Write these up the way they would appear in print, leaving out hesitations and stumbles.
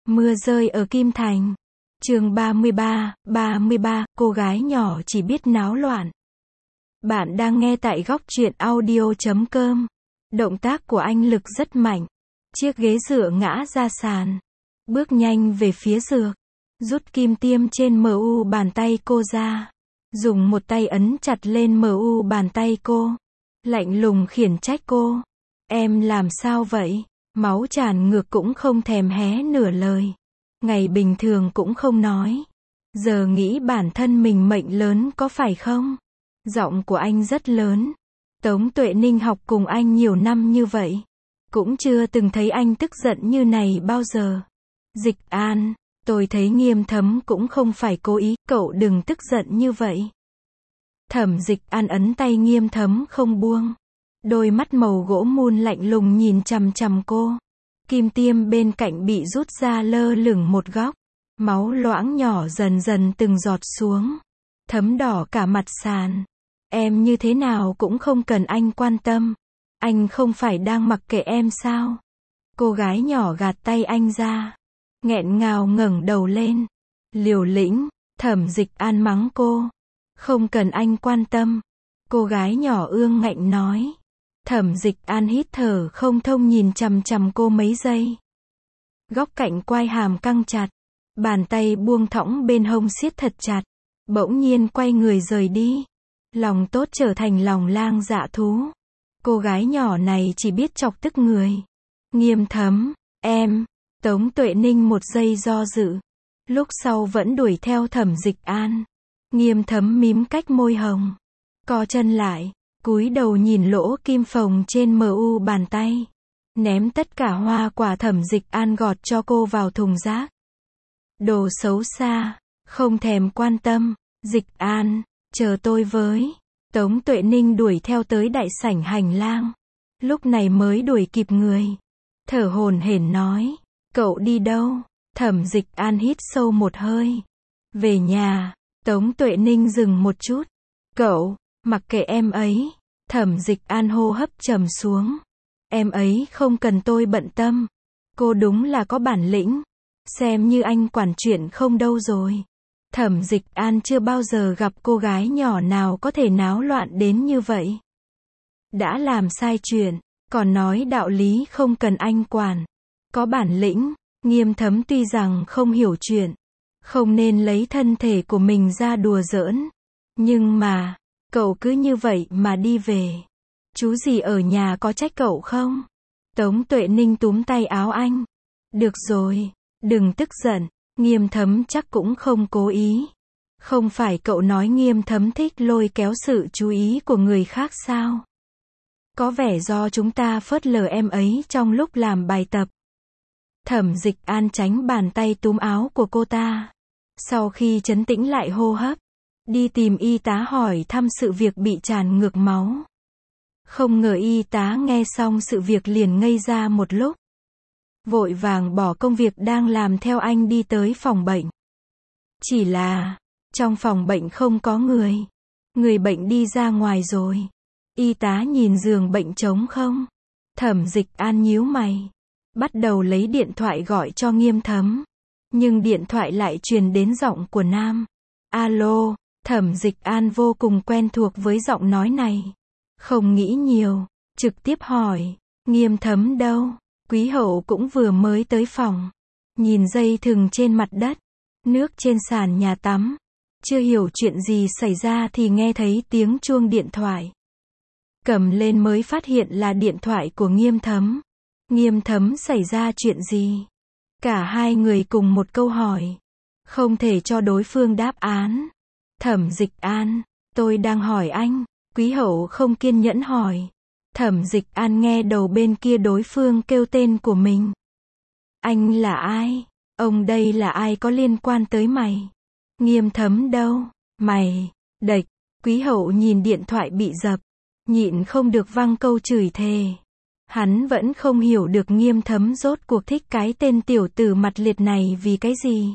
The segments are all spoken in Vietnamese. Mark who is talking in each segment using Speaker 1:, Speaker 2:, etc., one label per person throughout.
Speaker 1: Mưa rơi ở Kim Thành. Chương 33, cô gái nhỏ chỉ biết náo loạn. Bạn đang nghe tại góc truyện audio.com. Động tác của anh Lực rất mạnh. Chiếc ghế dựa ngã ra sàn. Bước nhanh về phía giường. Rút kim tiêm trên mu bàn tay cô ra. Dùng một tay ấn chặt lên mu bàn tay cô. Lạnh lùng khiển trách cô. Em làm sao vậy? Máu tràn ngược cũng không thèm hé nửa lời. Ngày bình thường cũng không nói. Giờ nghĩ bản thân mình mệnh lớn có phải không? Giọng của anh rất lớn. Tống Tuệ Ninh học cùng anh nhiều năm như vậy. Cũng chưa từng thấy anh tức giận như này bao giờ. Dịch An, tôi thấy Nghiêm Thấm cũng không phải cố ý, cậu đừng tức giận như vậy. Thẩm Dịch An ấn tay Nghiêm Thấm không buông. Đôi mắt màu gỗ mun lạnh lùng nhìn chằm chằm cô. Kim tiêm bên cạnh bị rút ra lơ lửng một góc. Máu loãng nhỏ dần dần từng giọt xuống. Thấm đỏ cả mặt sàn. Em như thế nào cũng không cần anh quan tâm. Anh không phải đang mặc kệ em sao? Cô gái nhỏ gạt tay anh ra. Nghẹn ngào ngẩng đầu lên. Liều lĩnh, Thẩm Dịch An mắng cô. Không cần anh quan tâm. Cô gái nhỏ ương ngạnh nói. Thẩm Dịch An hít thở không thông nhìn chằm chằm cô mấy giây. Góc cạnh quai hàm căng chặt. Bàn tay buông thõng bên hông siết thật chặt. Bỗng nhiên quay người rời đi. Lòng tốt trở thành lòng lang dạ thú. Cô gái nhỏ này chỉ biết chọc tức người. Nghiêm Thấm, em. Tống Tuệ Ninh một giây do dự. Lúc sau vẫn đuổi theo Thẩm Dịch An. Nghiêm Thấm mím cách môi hồng. Co chân lại. Cúi đầu nhìn lỗ kim phồng trên mu bàn tay. Ném tất cả hoa quả Thẩm Dịch An gọt cho cô vào thùng rác. Đồ xấu xa. Không thèm quan tâm. Dịch An, chờ tôi với. Tống Tuệ Ninh đuổi theo tới đại sảnh hành lang. Lúc này mới đuổi kịp người. Thở hổn hển nói. Cậu đi đâu? Thẩm Dịch An hít sâu một hơi. Về nhà. Tống Tuệ Ninh dừng một chút. Cậu, mặc kệ em ấy. Thẩm Dịch An hô hấp trầm xuống. Em ấy không cần tôi bận tâm. Cô đúng là có bản lĩnh. Xem như anh quản chuyện không đâu rồi. Thẩm Dịch An chưa bao giờ gặp cô gái nhỏ nào có thể náo loạn đến như vậy. Đã làm sai chuyện, còn nói đạo lý không cần anh quản. Có bản lĩnh. Nghiêm Thấm tuy rằng không hiểu chuyện, không nên lấy thân thể của mình ra đùa giỡn. Nhưng mà, cậu cứ như vậy mà đi về. Chú gì ở nhà có trách cậu không? Tống Tuệ Ninh túm tay áo anh. Được rồi, đừng tức giận. Nghiêm Thấm chắc cũng không cố ý. Không phải cậu nói Nghiêm Thấm thích lôi kéo sự chú ý của người khác sao? Có vẻ do chúng ta phớt lờ em ấy trong lúc làm bài tập. Thẩm Dịch An tránh bàn tay túm áo của cô ta. Sau khi trấn tĩnh lại hô hấp, đi tìm y tá hỏi thăm sự việc bị tràn ngược máu. Không ngờ y tá nghe xong sự việc liền ngây ra một lúc. Vội vàng bỏ công việc đang làm theo anh đi tới phòng bệnh. Chỉ là, trong phòng bệnh không có người. Người bệnh đi ra ngoài rồi. Y tá nhìn giường bệnh trống không. Thẩm Dịch An nhíu mày. Bắt đầu lấy điện thoại gọi cho Nghiêm Thấm. Nhưng điện thoại lại truyền đến giọng của nam. Alo, Thẩm Dịch An vô cùng quen thuộc với giọng nói này. Không nghĩ nhiều, trực tiếp hỏi. Nghiêm Thấm đâu? Quý Hậu cũng vừa mới tới phòng. Nhìn dây thừng trên mặt đất. Nước trên sàn nhà tắm. Chưa hiểu chuyện gì xảy ra thì nghe thấy tiếng chuông điện thoại. Cầm lên mới phát hiện là điện thoại của Nghiêm Thấm. Nghiêm Thấm xảy ra chuyện gì? Cả hai người cùng một câu hỏi. Không thể cho đối phương đáp án. Thẩm Dịch An, tôi đang hỏi anh. Quý Hậu không kiên nhẫn hỏi. Thẩm Dịch An nghe đầu bên kia đối phương kêu tên của mình. Anh là ai? Ông đây là ai có liên quan tới mày? Nghiêm Thấm đâu? Mày, đệch. Quý Hậu nhìn điện thoại bị dập. Nhịn không được văng câu chửi thề. Hắn vẫn không hiểu được Nghiêm Thấm rốt cuộc thích cái tên tiểu tử mặt liệt này vì cái gì.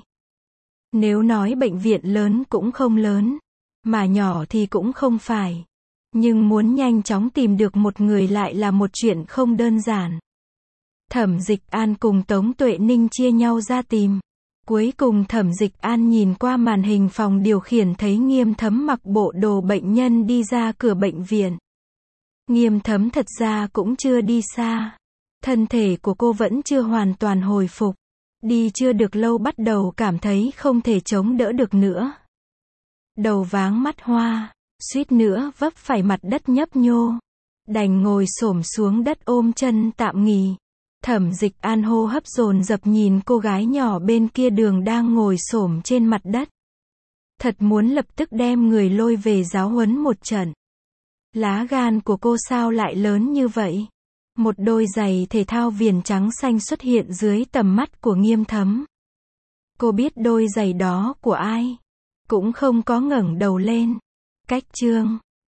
Speaker 1: Nếu nói bệnh viện lớn cũng không lớn, mà nhỏ thì cũng không phải. Nhưng muốn nhanh chóng tìm được một người lại là một chuyện không đơn giản. Thẩm Dịch An cùng Tống Tuệ Ninh chia nhau ra tìm. Cuối cùng Thẩm Dịch An nhìn qua màn hình phòng điều khiển thấy Nghiêm Thấm mặc bộ đồ bệnh nhân đi ra cửa bệnh viện. Nghiêm Thấm thật ra cũng chưa đi xa. Thân thể của cô vẫn chưa hoàn toàn hồi phục. Đi chưa được lâu bắt đầu cảm thấy không thể chống đỡ được nữa. Đầu váng mắt hoa, suýt nữa vấp phải mặt đất nhấp nhô. Đành ngồi xổm xuống đất ôm chân tạm nghỉ. Thẩm Dịch An hô hấp dồn dập nhìn cô gái nhỏ bên kia đường đang ngồi xổm trên mặt đất. Thật muốn lập tức đem người lôi về giáo huấn một trận. Lá gan của cô sao lại lớn như vậy? Một đôi giày thể thao viền trắng xanh xuất hiện dưới tầm mắt của Nghiêm Thấm. Cô biết đôi giày đó của ai? Cũng không có ngẩng đầu lên. Cách chương